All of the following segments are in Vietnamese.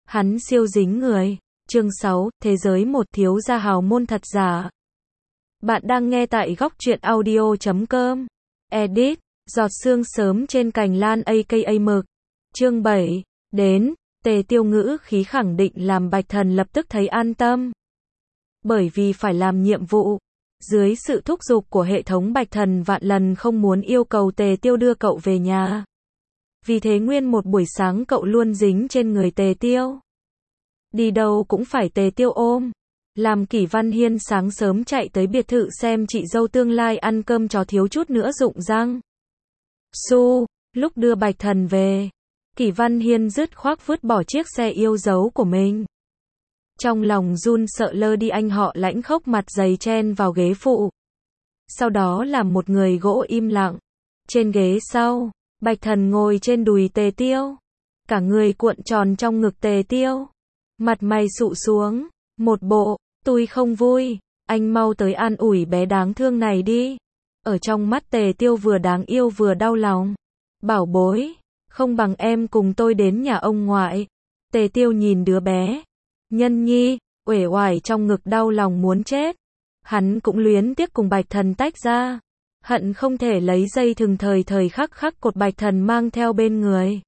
Hắn siêu dính người. Chương 6, Thế giới một thiếu gia hào môn thật giả. Bạn đang nghe tại góc truyện audio.com. Edit, giọt sương sớm trên cành lan aka mực. Chương 7, đến, Tề Tiêu ngữ khí khẳng định làm Bạch Thần lập tức thấy an tâm. Bởi vì phải làm nhiệm vụ. Dưới sự thúc giục của hệ thống Bạch Thần vạn lần không muốn yêu cầu Tề Tiêu đưa cậu về nhà. Vì thế nguyên một buổi sáng cậu luôn dính trên người Tề Tiêu. Đi đâu cũng phải Tề Tiêu ôm. Làm Kỷ Văn Hiên sáng sớm chạy tới biệt thự xem chị dâu tương lai ăn cơm chó thiếu chút nữa rụng răng. Lúc đưa Bạch Thần về, Kỷ Văn Hiên dứt khoát vứt bỏ chiếc xe yêu dấu của mình. Trong lòng run sợ lơ đi anh họ lãnh khốc mặt dày chen vào ghế phụ. Sau đó làm một người gỗ im lặng. Trên ghế sau, Bạch Thần ngồi trên đùi Tề Tiêu. Cả người cuộn tròn trong ngực Tề Tiêu. Mặt mày sụ xuống, một bộ, tôi không vui, anh mau tới an ủi bé đáng thương này đi. Ở trong mắt Tề Tiêu vừa đáng yêu vừa đau lòng. Bảo bối, không bằng em cùng tôi đến nhà ông ngoại. Tề Tiêu nhìn đứa bé. Nhân nhi, uể oải trong ngực đau lòng muốn chết. Hắn cũng luyến tiếc cùng Bạch Thần tách ra. Hận không thể lấy dây thừng thời khắc cột Bạch Thần mang theo bên người.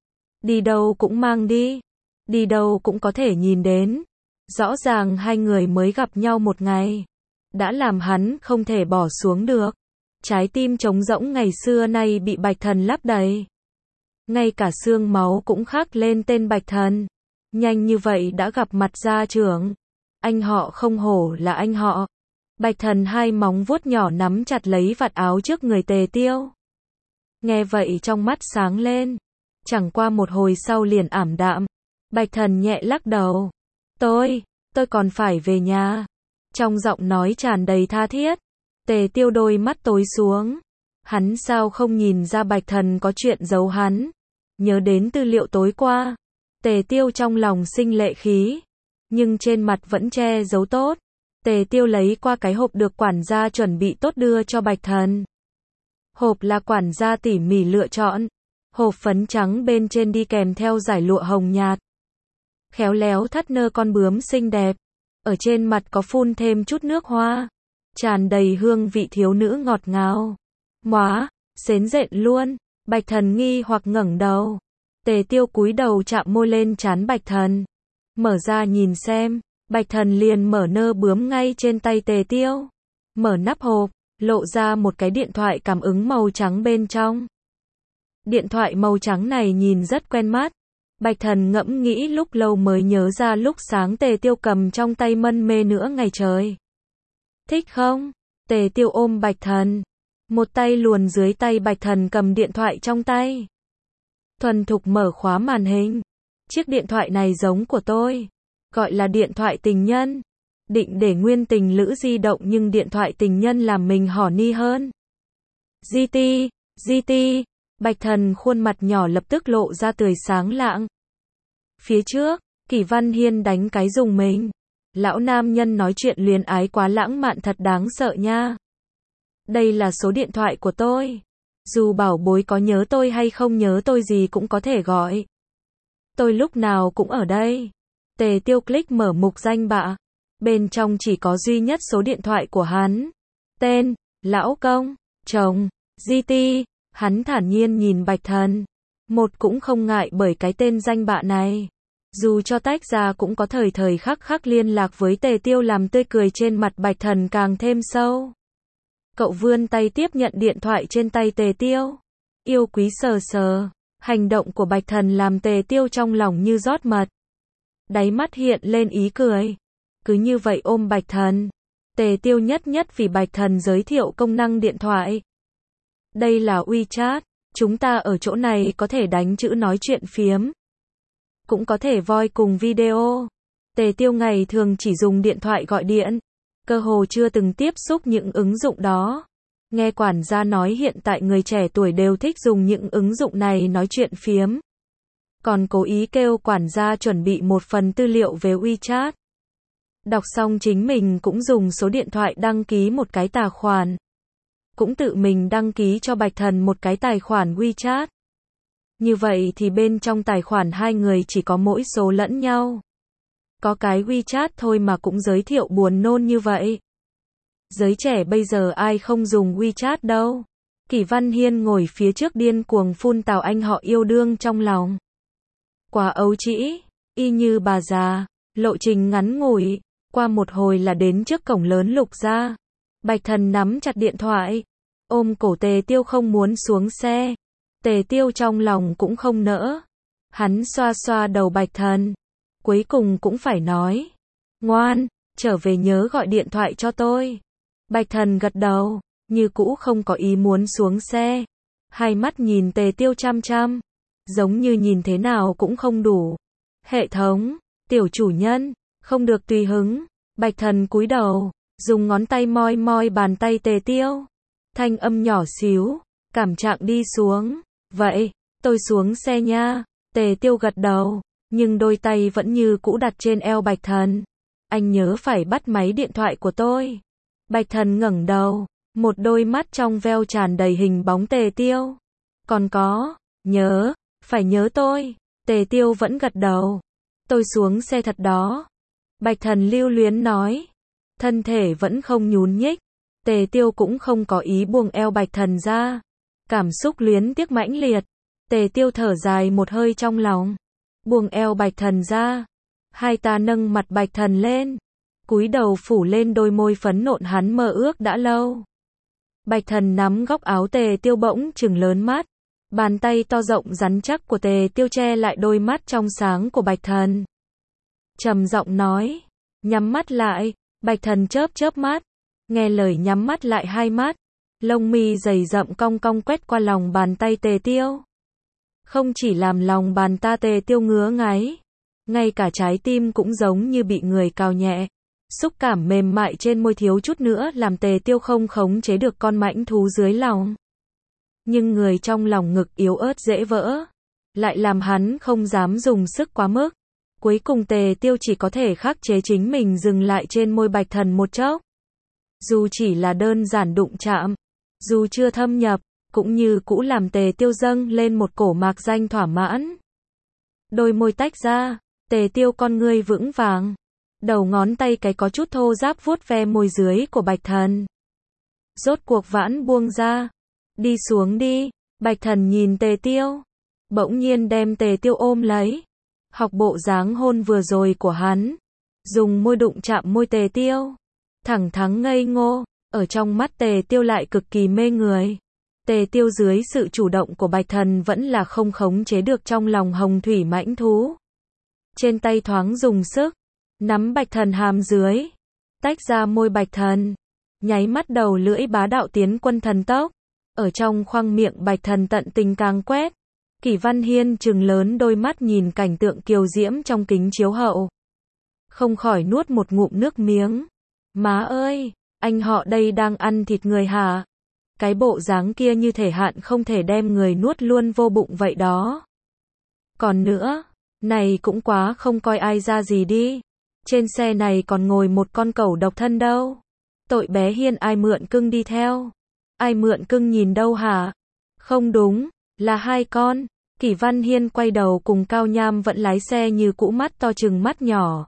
Đi đâu cũng mang đi. Đi đâu cũng có thể nhìn đến. Rõ ràng hai người mới gặp nhau một ngày. Đã làm hắn không thể bỏ xuống được. Trái tim trống rỗng ngày xưa nay bị Bạch Thần lấp đầy. Ngay cả xương máu cũng khắc lên tên Bạch Thần. Nhanh như vậy đã gặp mặt gia trưởng. Anh họ không hổ là anh họ. Bạch Thần hai móng vuốt nhỏ nắm chặt lấy vạt áo trước người Tề Tiêu. Nghe vậy trong mắt sáng lên. Chẳng qua một hồi sau liền ảm đạm. Bạch Thần nhẹ lắc đầu. Tôi còn phải về nhà. Trong giọng nói tràn đầy tha thiết. Tề Tiêu đôi mắt tối xuống. Hắn sao không nhìn ra Bạch Thần có chuyện giấu hắn. Nhớ đến tư liệu tối qua. Tề Tiêu trong lòng sinh lệ khí. Nhưng trên mặt vẫn che giấu tốt. Tề Tiêu lấy qua cái hộp được quản gia chuẩn bị tốt đưa cho Bạch Thần. Hộp là quản gia tỉ mỉ lựa chọn. Hộp phấn trắng bên trên đi kèm theo dải lụa hồng nhạt. Khéo léo thắt nơ con bướm xinh đẹp. Ở trên mặt có phun thêm chút nước hoa. Tràn đầy hương vị thiếu nữ ngọt ngào. Móa, xến rện luôn. Bạch Thần nghi hoặc ngẩng đầu. Tề Tiêu cúi đầu chạm môi lên trán Bạch Thần. Mở ra nhìn xem. Bạch Thần liền mở nơ bướm ngay trên tay Tề Tiêu. Mở nắp hộp, lộ ra một cái điện thoại cảm ứng màu trắng bên trong. Điện thoại màu trắng này nhìn rất quen mắt. Bạch Thần ngẫm nghĩ lúc lâu mới nhớ ra lúc sáng Tề Tiêu cầm trong tay mân mê nửa ngày trời. Thích không? Tề Tiêu ôm Bạch Thần. Một tay luồn dưới tay Bạch Thần cầm điện thoại trong tay. Thuần thục mở khóa màn hình. Chiếc điện thoại này giống của tôi. Gọi là điện thoại tình nhân. Định để nguyên tình lữ di động nhưng điện thoại tình nhân làm mình horny hơn. GT. Bạch Thần khuôn mặt nhỏ lập tức lộ ra tươi sáng lạng. Phía trước, Kỷ Văn Hiên đánh cái rùng mình. Lão nam nhân nói chuyện luyến ái quá lãng mạn thật đáng sợ nha. Đây là số điện thoại của tôi. Dù bảo bối có nhớ tôi hay không nhớ tôi gì cũng có thể gọi. Tôi lúc nào cũng ở đây. Tề Tiêu click mở mục danh bạ. Bên trong chỉ có duy nhất số điện thoại của hắn. Tên, lão công, chồng, GT. Hắn thản nhiên nhìn Bạch Thần. Một cũng không ngại bởi cái tên danh bạ này. Dù cho tách ra cũng có thời khắc liên lạc với Tề Tiêu làm tươi cười trên mặt Bạch Thần càng thêm sâu. Cậu vươn tay tiếp nhận điện thoại trên tay Tề Tiêu. Yêu quý sờ. Hành động của Bạch Thần làm Tề Tiêu trong lòng như rót mật. Đáy mắt hiện lên ý cười. Cứ như vậy ôm Bạch Thần. Tề Tiêu nhất vì Bạch Thần giới thiệu công năng điện thoại. Đây là WeChat. Chúng ta ở chỗ này có thể đánh chữ nói chuyện phiếm. Cũng có thể voice cùng video. Tề Tiêu ngày thường chỉ dùng điện thoại gọi điện. Cơ hồ chưa từng tiếp xúc những ứng dụng đó. Nghe quản gia nói hiện tại người trẻ tuổi đều thích dùng những ứng dụng này nói chuyện phiếm. Còn cố ý kêu quản gia chuẩn bị một phần tư liệu về WeChat. Đọc xong chính mình cũng dùng số điện thoại đăng ký một cái tài khoản. Cũng tự mình đăng ký cho Bạch Thần một cái tài khoản WeChat. Như vậy thì bên trong tài khoản hai người chỉ có mỗi số lẫn nhau. Có cái WeChat thôi mà cũng giới thiệu buồn nôn như vậy. Giới trẻ bây giờ ai không dùng WeChat đâu. Kỷ Văn Hiên ngồi phía trước điên cuồng phun Tào Anh họ yêu đương trong lòng. Quá ấu trĩ, y như bà già, lộ trình ngắn ngủi, qua một hồi là đến trước cổng lớn Lục gia. Bạch Thần nắm chặt điện thoại, ôm cổ Tề Tiêu không muốn xuống xe. Tề Tiêu trong lòng cũng không nỡ. Hắn xoa xoa đầu Bạch Thần, cuối cùng cũng phải nói, ngoan, trở về nhớ gọi điện thoại cho tôi. Bạch Thần gật đầu, như cũ không có ý muốn xuống xe. Hai mắt nhìn Tề Tiêu chăm chăm, giống như nhìn thế nào cũng không đủ. Hệ thống, tiểu chủ nhân, không được tùy hứng. Bạch Thần cúi đầu, dùng ngón tay moi moi bàn tay Tề Tiêu. Thanh âm nhỏ xíu, cảm trạng đi xuống. Vậy, tôi xuống xe nha. Tề Tiêu gật đầu, nhưng đôi tay vẫn như cũ đặt trên eo Bạch Thần. Anh nhớ phải bắt máy điện thoại của tôi. Bạch Thần ngẩng đầu, một đôi mắt trong veo tràn đầy hình bóng Tề Tiêu. Còn có, nhớ, phải nhớ tôi. Tề Tiêu vẫn gật đầu. Tôi xuống xe thật đó. Bạch Thần lưu luyến nói. Thân thể vẫn không nhún nhích. Tề Tiêu cũng không có ý buông eo Bạch Thần ra. Cảm xúc luyến tiếc mãnh liệt. Tề Tiêu thở dài một hơi trong lòng. Buông eo Bạch Thần ra. Hai ta nâng mặt Bạch Thần lên. Cúi đầu phủ lên đôi môi phấn nộn hắn mơ ước đã lâu. Bạch Thần nắm góc áo Tề Tiêu bỗng trừng lớn mắt. Bàn tay to rộng rắn chắc của Tề Tiêu che lại đôi mắt trong sáng của Bạch Thần. Trầm giọng nói. Nhắm mắt lại. Bạch Thần chớp chớp mắt. Nghe lời nhắm mắt lại hai mắt. Lông mi dày rậm cong cong quét qua lòng bàn tay Tề Tiêu. Không chỉ làm lòng bàn tay Tề Tiêu ngứa ngáy. Ngay cả trái tim cũng giống như bị người cào nhẹ. Xúc cảm mềm mại trên môi thiếu chút nữa làm Tề Tiêu không khống chế được con mãnh thú dưới lòng. Nhưng người trong lòng ngực yếu ớt dễ vỡ. Lại làm hắn không dám dùng sức quá mức. Cuối cùng Tề Tiêu chỉ có thể khắc chế chính mình dừng lại trên môi Bạch Thần một chốc. Dù chỉ là đơn giản đụng chạm, dù chưa thâm nhập, cũng như cũ làm Tề Tiêu dâng lên một cổ mạc danh thỏa mãn. Đôi môi tách ra, Tề Tiêu con ngươi vững vàng. Đầu ngón tay cái có chút thô ráp vuốt ve môi dưới của Bạch Thần. Rốt cuộc vãn buông ra. Đi xuống đi. Bạch Thần nhìn Tề Tiêu. Bỗng nhiên đem Tề Tiêu ôm lấy. Học bộ dáng hôn vừa rồi của hắn. Dùng môi đụng chạm môi Tề Tiêu. Thẳng thắn ngây ngô. Ở trong mắt Tề Tiêu lại cực kỳ mê người. Tề Tiêu dưới sự chủ động của Bạch Thần vẫn là không khống chế được trong lòng hồng thủy mãnh thú. Trên tay thoáng dùng sức. Nắm Bạch Thần hàm dưới. Tách ra môi Bạch Thần. Nháy mắt đầu lưỡi bá đạo tiến quân thần tốc. Ở trong khoang miệng Bạch Thần tận tình càng quét. Kỷ Văn Hiên trừng lớn đôi mắt nhìn cảnh tượng kiều diễm trong kính chiếu hậu. Không khỏi nuốt một ngụm nước miếng. Má ơi, anh họ đây đang ăn thịt người hả? Cái bộ dáng kia như thể hạn không thể đem người nuốt luôn vô bụng vậy đó. Còn nữa, này cũng quá không coi ai ra gì đi. Trên xe này còn ngồi một con cẩu độc thân đâu. Tội bé Hiên ai mượn cưng đi theo? Ai mượn cưng nhìn đâu hả? Không đúng, là hai con. Kỷ Văn Hiên quay đầu cùng Cao Nham vẫn lái xe như cũ mắt to chừng mắt nhỏ.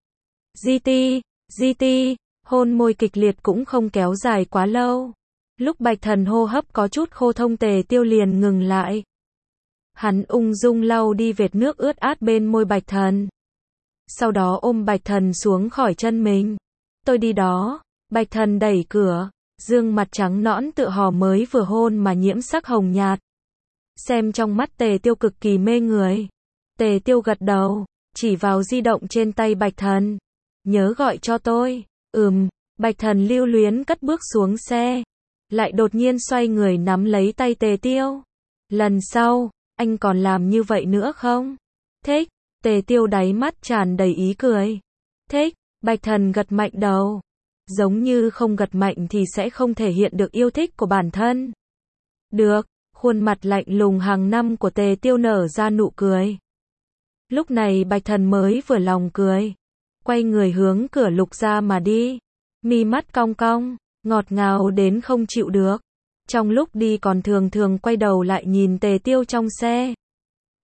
GT, hôn môi kịch liệt cũng không kéo dài quá lâu. Lúc Bạch Thần hô hấp có chút khô thông Tề Tiêu liền ngừng lại. Hắn ung dung lau đi vệt nước ướt át bên môi Bạch Thần. Sau đó ôm Bạch Thần xuống khỏi chân mình. Tôi đi đó. Bạch Thần đẩy cửa. Dương mặt trắng nõn tựa hò mới vừa hôn mà nhiễm sắc hồng nhạt. Xem trong mắt Tề Tiêu cực kỳ mê người. Tề Tiêu gật đầu. Chỉ vào di động trên tay Bạch Thần. Nhớ gọi cho tôi. Bạch Thần lưu luyến cất bước xuống xe. Lại đột nhiên xoay người nắm lấy tay Tề Tiêu. Lần sau, anh còn làm như vậy nữa không? Thích. Tề Tiêu đáy mắt tràn đầy ý cười. Thích. Bạch Thần gật mạnh đầu. Giống như không gật mạnh thì sẽ không thể hiện được yêu thích của bản thân. Được. Khuôn mặt lạnh lùng hàng năm của Tề Tiêu nở ra nụ cười. Lúc này Bạch Thần mới vừa lòng cười. Quay người hướng cửa Lục gia mà đi. Mi mắt cong cong, ngọt ngào đến không chịu được. Trong lúc đi còn thường thường quay đầu lại nhìn Tề Tiêu trong xe.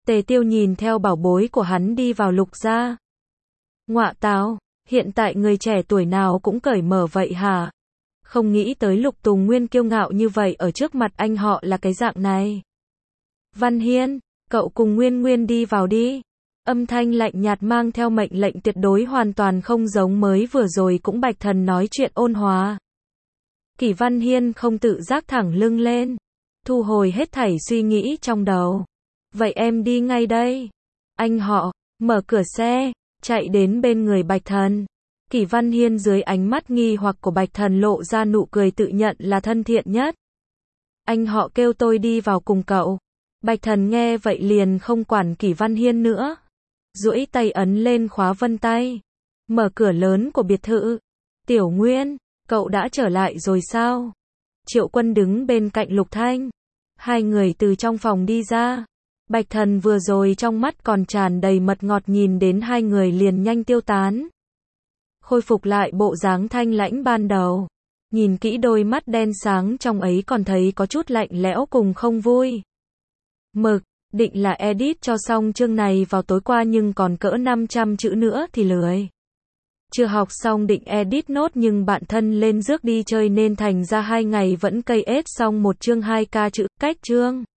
Tề Tiêu nhìn theo bảo bối của hắn đi vào Lục gia. Ngọa táo, hiện tại người trẻ tuổi nào cũng cởi mở vậy hả? Không nghĩ tới Lục Tùng Nguyên kiêu ngạo như vậy ở trước mặt anh họ là cái dạng này. Văn Hiên, cậu cùng Nguyên Nguyên đi vào đi. Âm thanh lạnh nhạt mang theo mệnh lệnh tuyệt đối hoàn toàn không giống mới vừa rồi cũng Bạch Thần nói chuyện ôn hòa. Kỷ Văn Hiên không tự giác thẳng lưng lên, thu hồi hết thảy suy nghĩ trong đầu. Vậy em đi ngay đây. Anh họ, mở cửa xe, chạy đến bên người Bạch Thần. Kỷ Văn Hiên dưới ánh mắt nghi hoặc của Bạch Thần lộ ra nụ cười tự nhận là thân thiện nhất. Anh họ kêu tôi đi vào cùng cậu. Bạch Thần nghe vậy liền không quản Kỷ Văn Hiên nữa. Duỗi tay ấn lên khóa vân tay. Mở cửa lớn của biệt thự. Tiểu Nguyên, cậu đã trở lại rồi sao? Triệu Quân đứng bên cạnh Lục Thanh. Hai người từ trong phòng đi ra. Bạch Thần vừa rồi trong mắt còn tràn đầy mật ngọt nhìn đến hai người liền nhanh tiêu tán. Khôi phục lại bộ dáng thanh lãnh ban đầu. Nhìn kỹ đôi mắt đen sáng trong ấy còn thấy có chút lạnh lẽo cùng không vui. Mực, định là edit cho xong chương này vào tối qua nhưng còn cỡ 500 chữ nữa thì lười. Chưa học xong định edit nốt nhưng bạn thân lên rước đi chơi nên thành ra 2 ngày vẫn cây ết xong một chương 2k chữ, cách chương.